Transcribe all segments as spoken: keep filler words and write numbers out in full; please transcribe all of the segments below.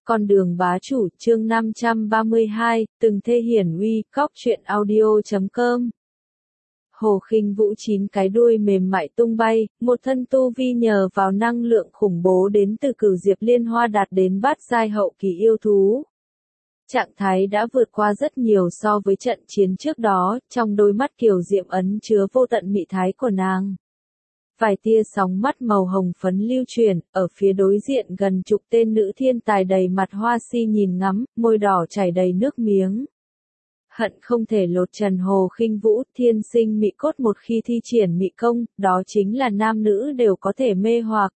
Con đường bá chủ, chương năm trăm ba mươi hai, từng thê hiển uy, cóc truyện audio chấm com. Hồ Khinh Vũ chín cái đuôi mềm mại tung bay, một thân tu vi nhờ vào năng lượng khủng bố đến từ Cửu Diệp Liên Hoa đạt đến bát giai hậu kỳ yêu thú. Trạng thái đã vượt qua rất nhiều so với trận chiến trước đó, trong đôi mắt kiều diệm ấn chứa vô tận mị thái của nàng. Vài tia sóng mắt màu hồng phấn lưu truyền, ở phía đối diện gần chục tên nữ thiên tài đầy mặt hoa si nhìn ngắm, môi đỏ chảy đầy nước miếng. Hận không thể lột trần Hồ Khinh Vũ, thiên sinh mị cốt một khi thi triển mị công, đó chính là nam nữ đều có thể mê hoặc.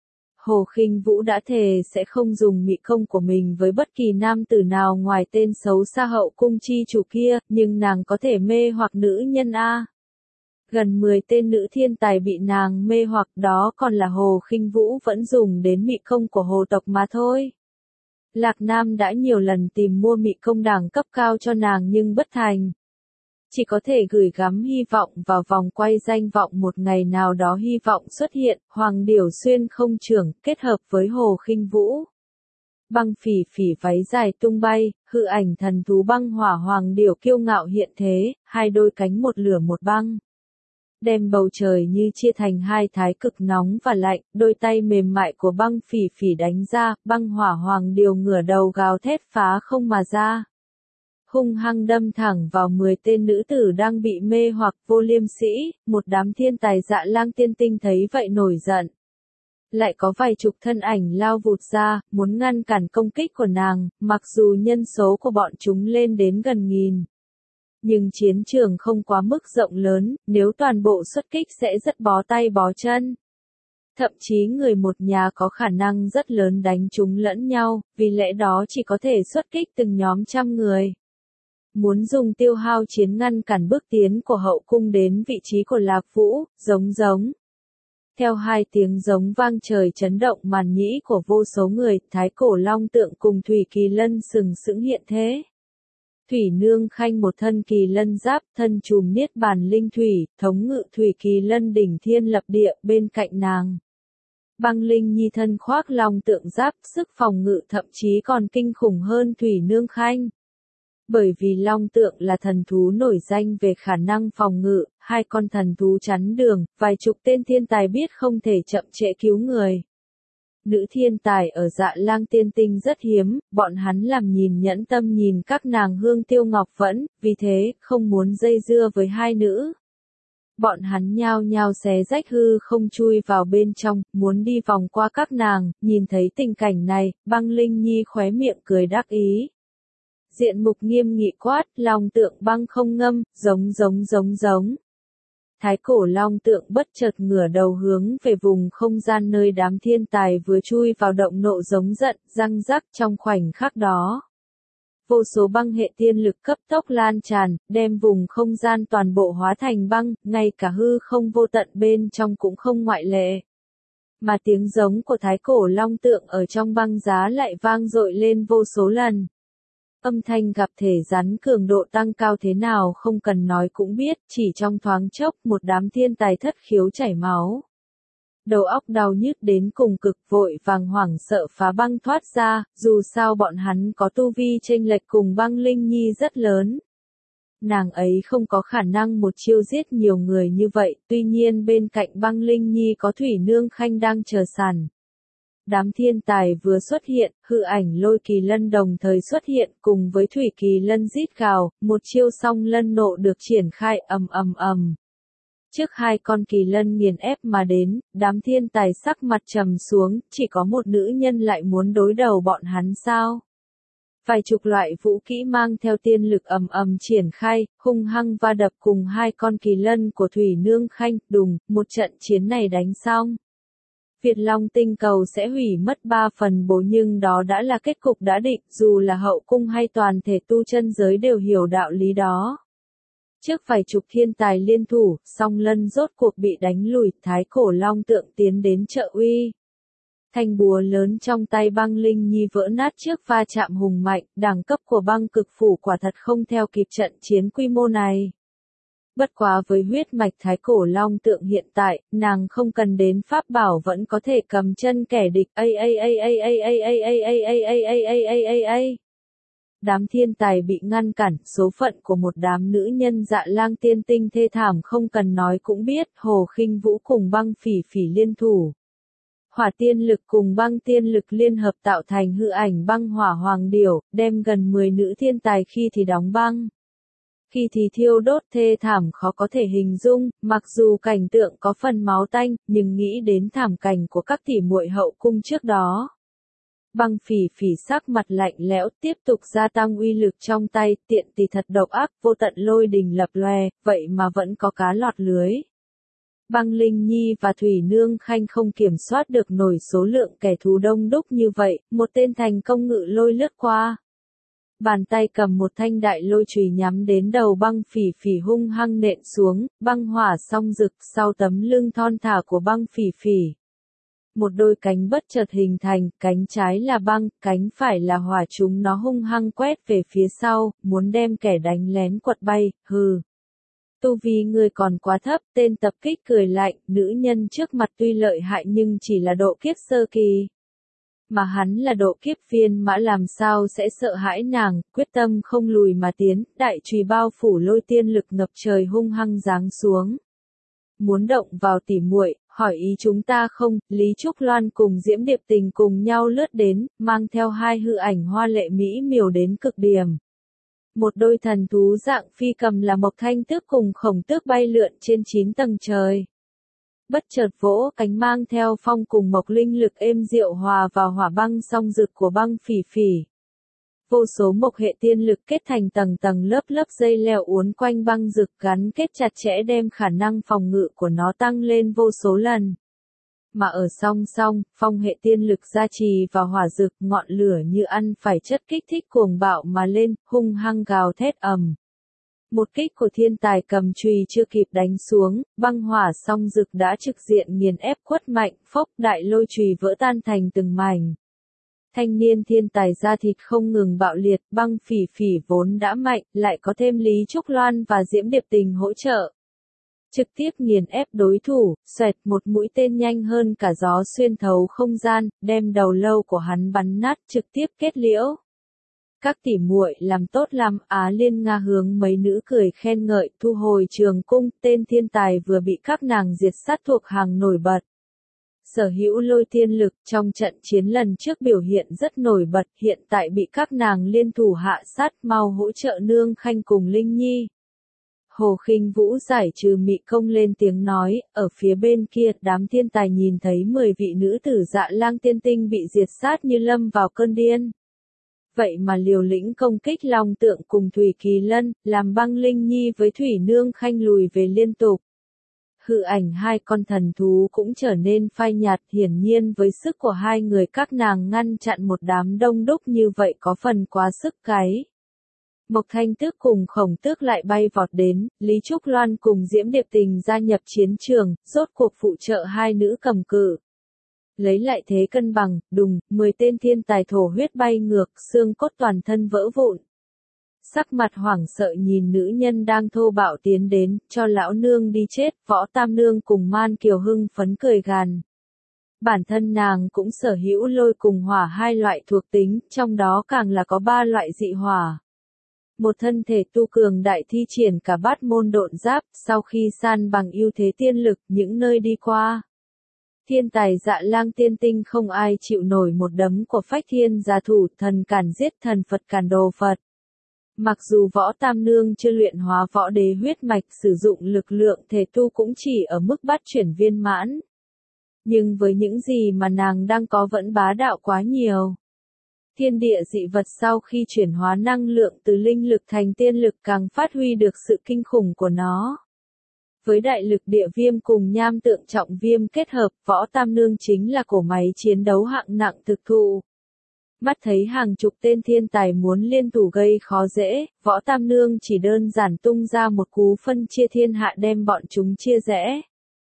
Hồ Khinh Vũ đã thề sẽ không dùng mị công của mình với bất kỳ nam tử nào ngoài tên xấu xa hậu cung chi chủ kia, nhưng nàng có thể mê hoặc nữ nhân a. Gần mười tên nữ thiên tài bị nàng mê hoặc, đó còn là Hồ Khinh Vũ vẫn dùng đến mị công của hồ tộc mà thôi. Lạc Nam đã nhiều lần tìm mua mị công đẳng cấp cao cho nàng nhưng bất thành. Chỉ có thể gửi gắm hy vọng vào vòng quay danh vọng một ngày nào đó hy vọng xuất hiện, Hoàng Điểu xuyên không trưởng, kết hợp với Hồ Khinh Vũ. Băng phỉ phỉ váy dài tung bay, hư ảnh thần thú băng hỏa Hoàng Điểu kiêu ngạo hiện thế, hai đôi cánh một lửa một băng. Đem bầu trời như chia thành hai thái cực nóng và lạnh, đôi tay mềm mại của băng phỉ phỉ đánh ra, băng hỏa Hoàng Điểu ngửa đầu gào thét phá không mà ra. Hung hăng đâm thẳng vào mười tên nữ tử đang bị mê hoặc. Vô Liêm Sĩ, một đám thiên tài Dạ Lang Tiên Tinh thấy vậy nổi giận. Lại có vài chục thân ảnh lao vụt ra, muốn ngăn cản công kích của nàng, mặc dù nhân số của bọn chúng lên đến gần nghìn. Nhưng chiến trường không quá mức rộng lớn, nếu toàn bộ xuất kích sẽ rất bó tay bó chân. Thậm chí người một nhà có khả năng rất lớn đánh chúng lẫn nhau, vì lẽ đó chỉ có thể xuất kích từng nhóm trăm người. Muốn dùng tiêu hao chiến ngăn cản bước tiến của hậu cung đến vị trí của Lạc Vũ, giống giống. Theo hai tiếng giống vang trời chấn động màn nhĩ của vô số người, Thái Cổ Long Tượng cùng Thủy Kỳ Lân sừng sững hiện thế. Thủy Nương Khanh một thân kỳ lân giáp, thân trùm niết bàn linh thủy, thống ngự Thủy Kỳ Lân đỉnh thiên lập địa bên cạnh nàng. Băng Linh Nhi thân khoác long tượng giáp, sức phòng ngự thậm chí còn kinh khủng hơn Thủy Nương Khanh. Bởi vì long tượng là thần thú nổi danh về khả năng phòng ngự, hai con thần thú chắn đường, vài chục tên thiên tài biết không thể chậm trễ cứu người. Nữ thiên tài ở Dạ Lang Tiên Tinh rất hiếm, bọn hắn làm nhìn nhẫn tâm nhìn các nàng Hương Tiêu Ngọc Vẫn, vì thế, không muốn dây dưa với hai nữ. Bọn hắn nhao nhao xé rách hư không chui vào bên trong, muốn đi vòng qua các nàng, nhìn thấy tình cảnh này, Băng Linh Nhi khóe miệng cười đắc ý. Diện mục nghiêm nghị quát, long tượng băng không ngâm, giống giống giống giống. Thái Cổ Long Tượng bất chợt ngửa đầu hướng về vùng không gian nơi đám thiên tài vừa chui vào động nộ giống giận, răng rắc trong khoảnh khắc đó. Vô số băng hệ tiên lực cấp tốc lan tràn, đem vùng không gian toàn bộ hóa thành băng, ngay cả hư không vô tận bên trong cũng không ngoại lệ. Mà tiếng giống của Thái Cổ Long Tượng ở trong băng giá lại vang dội lên vô số lần. Âm thanh gặp thể rắn cường độ tăng cao thế nào không cần nói cũng biết, chỉ trong thoáng chốc một đám thiên tài thất khiếu chảy máu. Đầu óc đau nhức đến cùng cực, vội vàng hoảng sợ phá băng thoát ra, dù sao bọn hắn có tu vi chênh lệch cùng Băng Linh Nhi rất lớn. Nàng ấy không có khả năng một chiêu giết nhiều người như vậy, tuy nhiên bên cạnh Băng Linh Nhi có Thủy Nương Khanh đang chờ sẵn. Đám thiên tài vừa xuất hiện, hư ảnh Lôi Kỳ Lân đồng thời xuất hiện cùng với Thủy Kỳ Lân rít gào, một chiêu song lân nộ được triển khai ầm ầm ầm. Trước hai con kỳ lân nghiền ép mà đến, đám thiên tài sắc mặt trầm xuống, chỉ có một nữ nhân lại muốn đối đầu bọn hắn sao? Vài chục loại vũ kỹ mang theo tiên lực ầm ầm triển khai, hung hăng va đập cùng hai con kỳ lân của Thủy Nương Khanh, đùng, một trận chiến này đánh xong. Việt Long tinh cầu sẽ hủy mất ba phần bố nhưng đó đã là kết cục đã định, dù là hậu cung hay toàn thể tu chân giới đều hiểu đạo lý đó. Trước vài chục thiên tài liên thủ, song lân rốt cuộc bị đánh lùi, Thái Cổ Long Tượng tiến đến trợ uy. Thanh búa lớn trong tay Băng Linh Nhi vỡ nát trước va chạm hùng mạnh, đẳng cấp của băng cực phủ quả thật không theo kịp trận chiến quy mô này. Bất quá với huyết mạch thái cổ long tượng hiện tại, nàng không cần đến pháp bảo vẫn có thể cầm chân kẻ địch. A a a a a a a a a a a a a a a. Đám thiên tài bị ngăn cản, số phận của một đám nữ nhân Dạ Lang tiên tinh thê thảm không cần nói cũng biết. Hồ Khinh Vũ cùng Băng Phỉ Phỉ liên thủ, hỏa tiên lực cùng băng tiên lực liên hợp tạo thành hư ảnh băng hỏa hoàng điểu, đem gần mười nữ thiên tài khi thì đóng băng, khi thì thiêu đốt thê thảm khó có thể hình dung. Mặc dù cảnh tượng có phần máu tanh, nhưng nghĩ đến thảm cảnh của các tỷ muội hậu cung trước đó. Băng Phỉ Phỉ sắc mặt lạnh lẽo, tiếp tục gia tăng uy lực trong tay, tiện tỳ thật độc ác, vô tận lôi đình lập lòe, vậy mà vẫn có cá lọt lưới. Băng Linh Nhi và Thủy Nương Khanh không kiểm soát được nổi số lượng kẻ thù đông đúc như vậy, một tên thành công ngự lôi lướt qua. Bàn tay cầm một thanh đại lôi chùy nhắm đến đầu Băng Phỉ Phỉ hung hăng nện xuống, băng hỏa song rực sau tấm lưng thon thả của Băng Phỉ Phỉ. Một đôi cánh bất chợt hình thành, cánh trái là băng, cánh phải là hỏa, chúng nó hung hăng quét về phía sau, muốn đem kẻ đánh lén quật bay. Hừ. Tu vi người còn quá thấp, tên tập kích cười lạnh, nữ nhân trước mặt tuy lợi hại nhưng chỉ là độ kiếp sơ kỳ. Mà hắn là độ kiếp viên mã làm sao sẽ sợ hãi nàng, quyết tâm không lùi mà tiến, đại chùy bao phủ lôi tiên lực ngập trời hung hăng giáng xuống. Muốn động vào tỉ muội, hỏi ý chúng ta không? Lý Trúc Loan cùng Diễm Điệp Tình cùng nhau lướt đến, mang theo hai hư ảnh hoa lệ mỹ miều đến cực điểm. Một đôi thần thú dạng phi cầm là Mộc Thanh Tước cùng Khổng Tước bay lượn trên chín tầng trời. Bất chợt vỗ cánh mang theo phong cùng mộc linh lực êm dịu hòa vào hỏa băng song rực của Băng Phỉ Phỉ. Vô số mộc hệ tiên lực kết thành tầng tầng lớp lớp dây leo uốn quanh băng rực gắn kết chặt chẽ đem khả năng phòng ngự của nó tăng lên vô số lần. Mà ở song song, phong hệ tiên lực gia trì và hỏa rực, ngọn lửa như ăn phải chất kích thích cuồng bạo mà lên, hung hăng gào thét ầm. Một kích của thiên tài cầm chùy chưa kịp đánh xuống, băng hỏa song rực đã trực diện nghiền ép quất mạnh, phốc, đại lôi chùy vỡ tan thành từng mảnh. Thanh niên thiên tài da thịt không ngừng bạo liệt, Băng Phỉ Phỉ vốn đã mạnh, lại có thêm Lý Trúc Loan và Diễm Điệp Tình hỗ trợ. Trực tiếp nghiền ép đối thủ, xoẹt, một mũi tên nhanh hơn cả gió xuyên thấu không gian, đem đầu lâu của hắn bắn nát, trực tiếp kết liễu. Các tỷ muội làm tốt lắm, Á Liên Nga hướng mấy nữ cười khen ngợi, thu hồi trường cung, tên thiên tài vừa bị các nàng diệt sát thuộc hàng nổi bật. Sở hữu lôi tiên lực trong trận chiến lần trước biểu hiện rất nổi bật, hiện tại bị các nàng liên thủ hạ sát, mau hỗ trợ Nương Khanh cùng Linh Nhi. Hồ Khinh Vũ giải trừ mị công lên tiếng nói, ở phía bên kia, đám thiên tài nhìn thấy mười vị nữ tử Dạ Lang tiên tinh bị diệt sát như lâm vào cơn điên. Vậy mà liều lĩnh công kích long tượng cùng Thủy Kỳ Lân, làm Băng Linh Nhi với Thủy Nương Khanh lùi về liên tục. Hư ảnh hai con thần thú cũng trở nên phai nhạt, hiển nhiên với sức của hai người các nàng ngăn chặn một đám đông đúc như vậy có phần quá sức cái. Mộc Thanh Tước cùng Khổng Tước lại bay vọt đến, Lý Trúc Loan cùng Diễm Điệp Tình gia nhập chiến trường, rốt cuộc phụ trợ hai nữ cầm cự. Lấy lại thế cân bằng, đùng, mười tên thiên tài thổ huyết bay ngược, xương cốt toàn thân vỡ vụn. Sắc mặt hoảng sợ nhìn nữ nhân đang thô bạo tiến đến, cho lão nương đi chết, Võ Tam Nương cùng Man Kiều hưng phấn cười gàn. Bản thân nàng cũng sở hữu lôi cùng hỏa hai loại thuộc tính, trong đó càng là có ba loại dị hỏa. Một thân thể tu cường đại thi triển cả bát môn độn giáp, sau khi san bằng ưu thế tiên lực, những nơi đi qua. Thiên tài Dạ Lang tiên tinh không ai chịu nổi một đấm của Phách Thiên gia thủ, thần càn giết thần, Phật càn đồ Phật. Mặc dù Võ Tam Nương chưa luyện hóa võ đế huyết mạch, sử dụng lực lượng thể tu cũng chỉ ở mức bát chuyển viên mãn. Nhưng với những gì mà nàng đang có vẫn bá đạo quá nhiều. Thiên địa dị vật sau khi chuyển hóa năng lượng từ linh lực thành tiên lực càng phát huy được sự kinh khủng của nó. Với đại lực địa viêm cùng nham tượng trọng viêm kết hợp, Võ Tam Nương chính là cổ máy chiến đấu hạng nặng thực thụ. Mắt thấy hàng chục tên thiên tài muốn liên thủ gây khó dễ, Võ Tam Nương chỉ đơn giản tung ra một cú phân chia thiên hạ đem bọn chúng chia rẽ.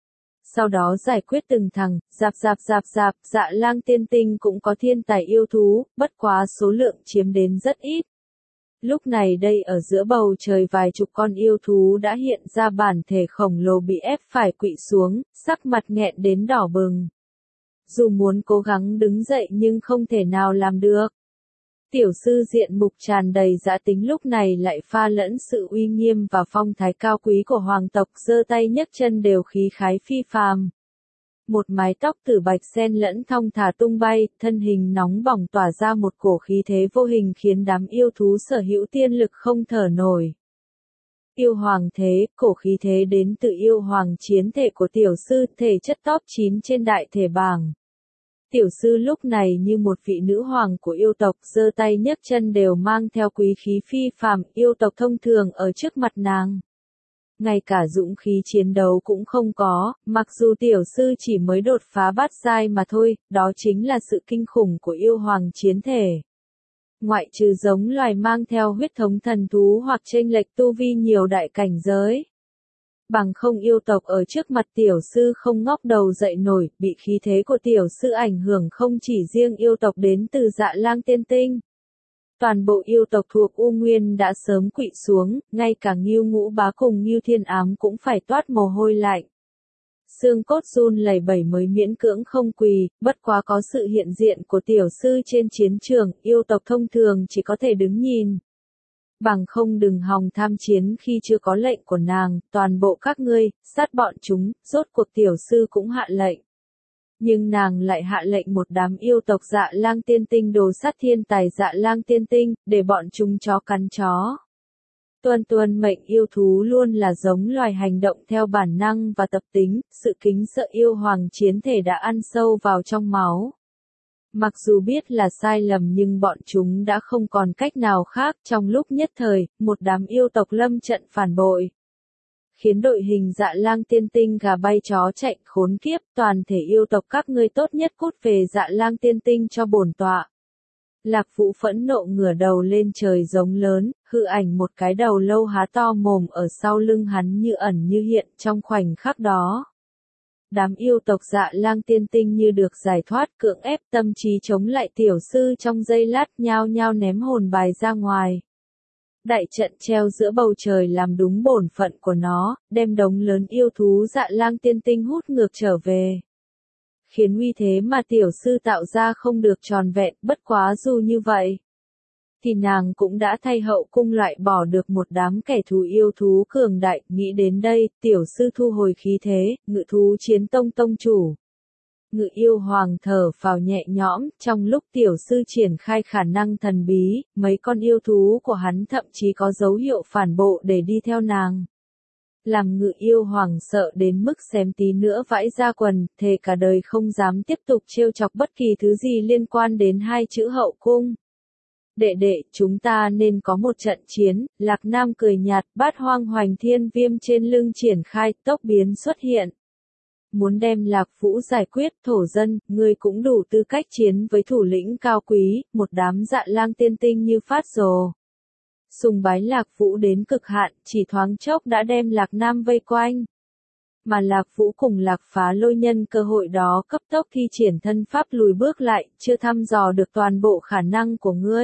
Sau đó giải quyết từng thằng, dạp dạp dạp dạp, Dạ Lang tiên tinh cũng có thiên tài yêu thú, bất quá số lượng chiếm đến rất ít. Lúc này đây ở giữa bầu trời vài chục con yêu thú đã hiện ra bản thể khổng lồ bị ép phải quỵ xuống, sắc mặt nghẹn đến đỏ bừng. Dù muốn cố gắng đứng dậy nhưng không thể nào làm được. Tiểu sư diện mục tràn đầy dã tính lúc này lại pha lẫn sự uy nghiêm và phong thái cao quý của hoàng tộc, giơ tay nhấc chân đều khí khái phi phàm. Một mái tóc tử bạch xen lẫn thong thả tung bay, thân hình nóng bỏng tỏa ra một cổ khí thế vô hình khiến đám yêu thú sở hữu tiên lực không thở nổi. Yêu hoàng thế, cổ khí thế đến từ yêu hoàng chiến thể của tiểu sư, thể chất top chín trên đại thể bảng. Tiểu sư lúc này như một vị nữ hoàng của yêu tộc, giơ tay nhấc chân đều mang theo quý khí phi phàm, yêu tộc thông thường ở trước mặt nàng. Ngay cả dũng khí chiến đấu cũng không có, mặc dù tiểu sư chỉ mới đột phá bát giai mà thôi, đó chính là sự kinh khủng của yêu hoàng chiến thể. Ngoại trừ giống loài mang theo huyết thống thần thú hoặc chênh lệch tu vi nhiều đại cảnh giới. Bằng không yêu tộc ở trước mặt tiểu sư không ngóc đầu dậy nổi, bị khí thế của tiểu sư ảnh hưởng không chỉ riêng yêu tộc đến từ Dạ Lang Tiên Tinh. Toàn bộ yêu tộc thuộc U Nguyên đã sớm quỵ xuống, ngay cả Ngưu Ngũ Bá cùng Ngưu Thiên Ám cũng phải toát mồ hôi lạnh. Xương cốt run lẩy bẩy mới miễn cưỡng không quỳ, bất quá có sự hiện diện của tiểu sư trên chiến trường, yêu tộc thông thường chỉ có thể đứng nhìn. Bằng không đừng hòng tham chiến khi chưa có lệnh của nàng, toàn bộ các ngươi, sát bọn chúng, rốt cuộc tiểu sư cũng hạ lệnh. Nhưng nàng lại hạ lệnh một đám yêu tộc Dạ Lang Tiên Tinh đồ sát thiên tài Dạ Lang Tiên Tinh, để bọn chúng chó cắn chó. Tuân tuân mệnh yêu thú luôn là giống loài hành động theo bản năng và tập tính, sự kính sợ yêu hoàng chiến thể đã ăn sâu vào trong máu. Mặc dù biết là sai lầm nhưng bọn chúng đã không còn cách nào khác, trong lúc nhất thời, một đám yêu tộc lâm trận phản bội. Khiến đội hình Dạ Lang Tiên Tinh gà bay chó chạy, khốn kiếp, toàn thể yêu tộc các ngươi tốt nhất cút về Dạ Lang Tiên Tinh cho bổn tọa. Lạc Vũ phẫn nộ ngửa đầu lên trời giống lớn, hư ảnh một cái đầu lâu há to mồm ở sau lưng hắn như ẩn như hiện trong khoảnh khắc đó. Đám yêu tộc Dạ Lang Tiên Tinh như được giải thoát cưỡng ép tâm trí chống lại tiểu sư trong giây lát nhao nhao ném hồn bài ra ngoài. Đại trận treo giữa bầu trời làm đúng bổn phận của nó, đem đống lớn yêu thú Dạ Lang Tiên Tinh hút ngược trở về. Khiến uy thế mà tiểu sư tạo ra không được tròn vẹn, bất quá dù như vậy. Thì nàng cũng đã thay hậu cung loại bỏ được một đám kẻ thù yêu thú cường đại, nghĩ đến đây, tiểu sư thu hồi khí thế, ngự thú chiến tông tông chủ. Ngự yêu hoàng thở phào nhẹ nhõm, trong lúc tiểu sư triển khai khả năng thần bí, mấy con yêu thú của hắn thậm chí có dấu hiệu phản bộ để đi theo nàng. Làm ngự yêu hoàng sợ đến mức xém tí nữa vãi ra quần, thề cả đời không dám tiếp tục trêu chọc bất kỳ thứ gì liên quan đến hai chữ hậu cung. Đệ đệ, chúng ta nên có một trận chiến, Lạc Nam cười nhạt, bát hoang hoành thiên viêm trên lưng triển khai, tốc biến xuất hiện. Muốn đem Lạc Vũ giải quyết, thổ dân, ngươi cũng đủ tư cách chiến với thủ lĩnh cao quý, một đám Dạ Lang Tiên Tinh như phát rồ. Sùng bái Lạc Vũ đến cực hạn, chỉ thoáng chốc đã đem Lạc Nam vây quanh. Mà Lạc Vũ cùng Lạc Phá Lôi nhân cơ hội đó cấp tốc thi triển thân pháp lùi bước lại, chưa thăm dò được toàn bộ khả năng của ngươi.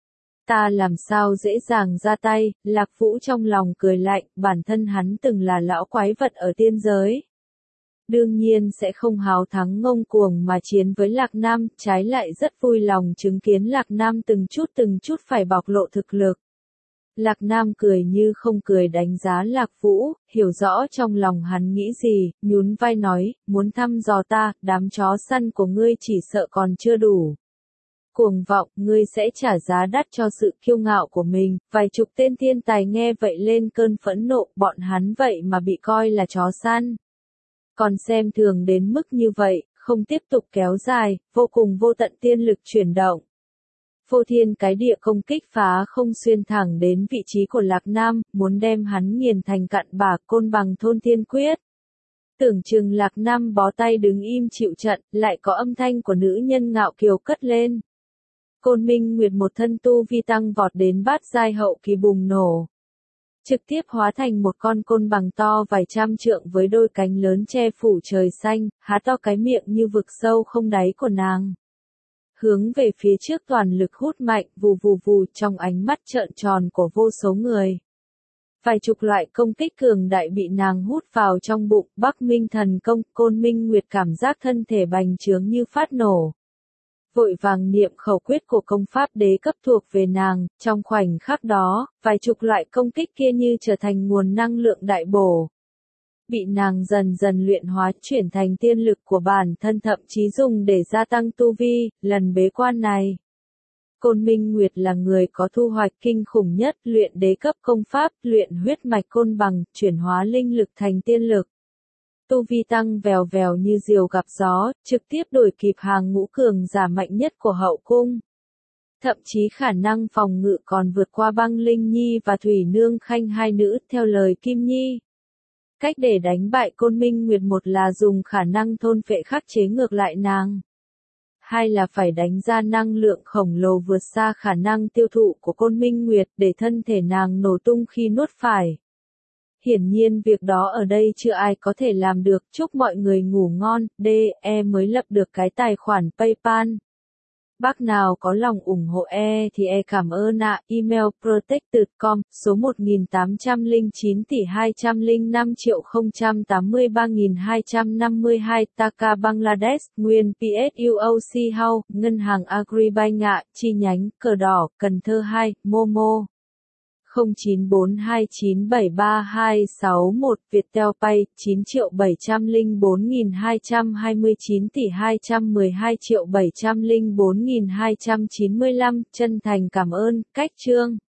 Ta làm sao dễ dàng ra tay, Lạc Vũ trong lòng cười lạnh, bản thân hắn từng là lão quái vật ở tiên giới. Đương nhiên sẽ không háo thắng ngông cuồng mà chiến với Lạc Nam, trái lại rất vui lòng chứng kiến Lạc Nam từng chút từng chút phải bộc lộ thực lực. Lạc Nam cười như không cười đánh giá Lạc Vũ, hiểu rõ trong lòng hắn nghĩ gì, nhún vai nói, muốn thăm dò ta, đám chó săn của ngươi chỉ sợ còn chưa đủ. Cuồng vọng, ngươi sẽ trả giá đắt cho sự kiêu ngạo của mình, vài chục tên thiên tài nghe vậy lên cơn phẫn nộ, bọn hắn vậy mà bị coi là chó săn. Còn xem thường đến mức như vậy, không tiếp tục kéo dài, vô cùng vô tận tiên lực chuyển động. Phô thiên cái địa công kích phá không xuyên thẳng đến vị trí của Lạc Nam, muốn đem hắn nghiền thành cặn bã, côn bằng thôn thiên quyết. Tưởng chừng Lạc Nam bó tay đứng im chịu trận, lại có âm thanh của nữ nhân ngạo kiều cất lên. Côn Minh Nguyệt một thân tu vi tăng vọt đến bát giai hậu kỳ bùng nổ. Trực tiếp hóa thành một con côn bằng to vài trăm trượng với đôi cánh lớn che phủ trời xanh, há to cái miệng như vực sâu không đáy của nàng. hướng về phía trước toàn lực hút mạnh, vù vù vù trong ánh mắt trợn tròn của vô số người. Vài chục loại công kích cường đại bị nàng hút vào trong bụng, Bắc Minh thần công, Côn Minh Nguyệt cảm giác thân thể bành trướng như phát nổ. Vội vàng niệm khẩu quyết của công pháp đế cấp thuộc về nàng, trong khoảnh khắc đó, vài chục loại công kích kia như trở thành nguồn năng lượng đại bổ. Bị nàng dần dần luyện hóa chuyển thành tiên lực của bản thân, thậm chí dùng để gia tăng tu vi, lần bế quan này. Côn Minh Nguyệt là người có thu hoạch kinh khủng nhất, luyện đế cấp công pháp, luyện huyết mạch côn bằng, chuyển hóa linh lực thành tiên lực. Tu vi tăng vèo vèo như diều gặp gió, trực tiếp đuổi kịp hàng ngũ cường giả mạnh nhất của hậu cung. Thậm chí khả năng phòng ngự còn vượt qua Băng Linh Nhi và Thủy Nương Khanh hai nữ, theo lời Kim Nhi. Cách để đánh bại Côn Minh Nguyệt một là dùng khả năng thôn phệ khắc chế ngược lại nàng. Hai là phải đánh ra năng lượng khổng lồ vượt xa khả năng tiêu thụ của Côn Minh Nguyệt để thân thể nàng nổ tung khi nuốt phải. Hiển nhiên việc đó ở đây chưa ai có thể làm được. Chúc mọi người ngủ ngon. đê e mới lập được cái tài khoản PayPal. Bác nào có lòng ủng hộ E thì E cảm ơn ạ. À. Email protected chấm com, số một nghìn tám trăm lẻ chín tỷ hai trăm lẻ năm triệu không trăm tám mươi ba nghìn hai trăm năm mươi hai, Dhaka Bangladesh, nguyên pê ét u o xê House, Ngân hàng Agribank ạ, chi nhánh, Cờ Đỏ, Cần Thơ hai, Momo. không chín bốn hai chín bảy ba hai sáu một, Viettel Pay, chín triệu bảy trăm lẻ bốn nghìn hai trăm hai mươi chín tỷ hai trăm mười hai triệu bảy trăm lẻ bốn nghìn hai trăm chín mươi lăm, chân thành cảm ơn, cách chương.